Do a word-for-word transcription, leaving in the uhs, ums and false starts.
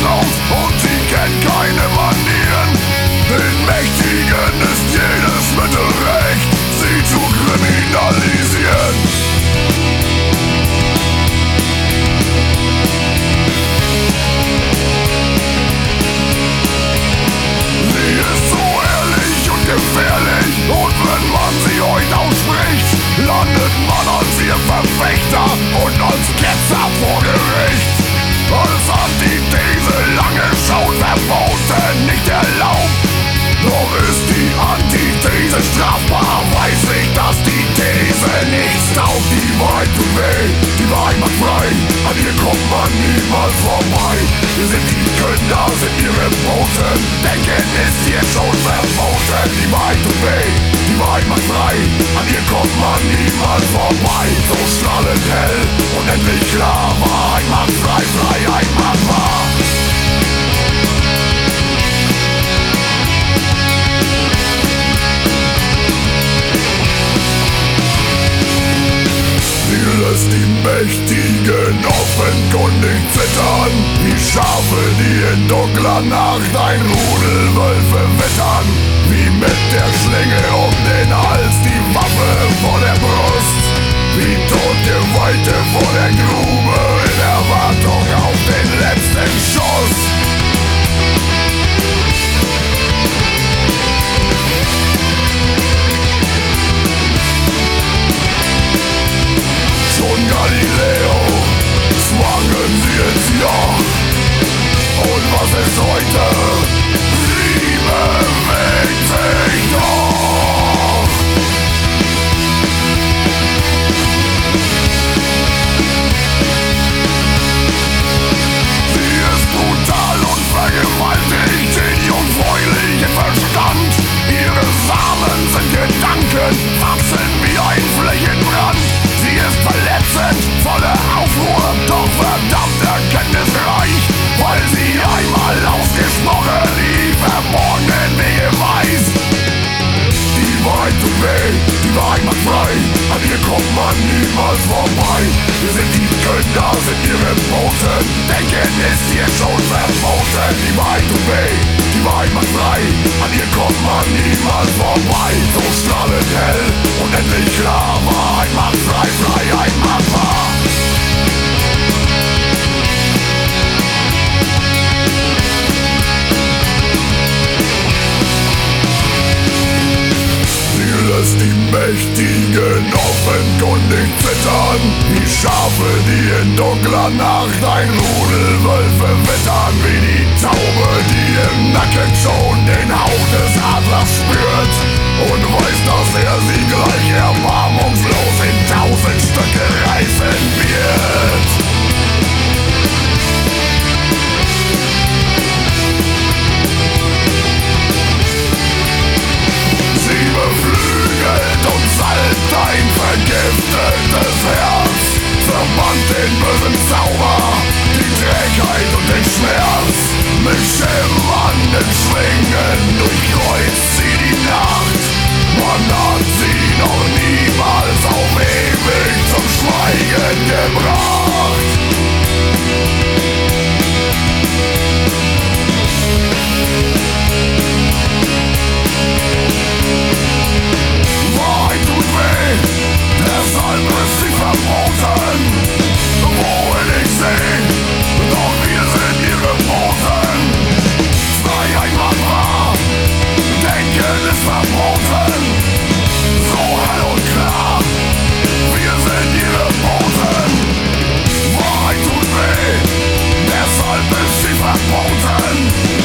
laut und sie kennt keine Manieren. Den Mächtigen ist jedes Mittel recht, sie zu kriminalisieren. Sie ist so ehrlich und gefährlich, und wenn man sie euch ausspricht, landet man als ihr Verfechter und als Ketzer vor Gericht. Als Antithese lange schon verboten, nicht erlaubt. Doch ist die Antithese strafbar, weiß ich, dass die These nichts taugt. Die Wahrheit tut weh, die Wahrheit macht frei, an ihr kommt man niemals vorbei. Wir sind die Künder, sind ihre Boten, denken ist hier schon verboten. Die Wahrheit tut weh, die Wahrheit macht frei, an ihr kommt man niemals vorbei. So strahlend hell, unendlich klar, Wahrheit macht frei, Freiheit macht wahr. Lässt die Mächtigen offenkundig zittern, wie Schafe, die in dunkler Nacht ein Rudel Wölfe wittern. Wie mit der Schlinge um den Hals, die Waffe vor der Brust, wie Todgeweihte vor der Grube in Erwartung auf den letzten Schuss. Schon Galileo zwangen sie ins Joch. Und was ist heute? Sie bewegt sich doch. Sie ist brutal und vergewaltigt den jungfräulichen Verstand. Ihre Samen sind Gedanken, wachsen wie ein Flächenbrand. Sie ist verletzend, voller Aufruhr, doch verdammt erkenntnisreich, weil sie einmal ausgesprochen die verborgenen Wege weiß. Die Wahrheit tut weh, die Wahrheit macht frei, an ihr kommt man niemals vorbei. Wir sind die Künder, sind ihre Boten, denken ist hier schon verboten. Die Wahrheit tut weh, die Wahrheit macht frei, an ihr kommt man niemals vorbei. So strahlend hell, unendlich klar, Wahrheit macht frei, Freiheit macht wahr. Lässt die Mächtigen offenkundig zittern, wie Schafe, die in dunkler Nacht ein Rudel Wölfe wittern. Wie die Taube, die im Nacken schon den Hauch des Adlers spürt und weiß, dass er sie gleich erbarmungslos in tausend Stücke reißen wird. Sie beflügelt und salbt ein vergiftetes Herz, verbannt den bösen Zauber, die Trägheit und den Schmerz. Mit schimmernden Schwingen durchkreuzt sie die Nacht. Man hat sie noch niemals auf ewig zum Schweigen gebracht. Wahrheit tut weh, deshalb ist sie verboten. Wohin ich seh, doch wir sind ihre Boten. Freiheit macht wahr, Denken ist verboten. So hell und klar, wir sind ihre Boten. Wahrheit tut weh, deshalb ist sie verboten.